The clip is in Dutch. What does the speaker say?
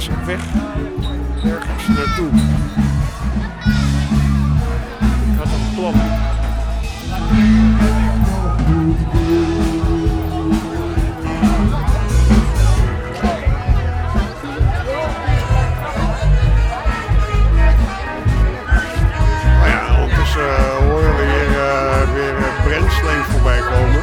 is op weg ergens naartoe. Ik had een plan. Maar ja, ondertussen horen we weer Brensleen voorbij komen.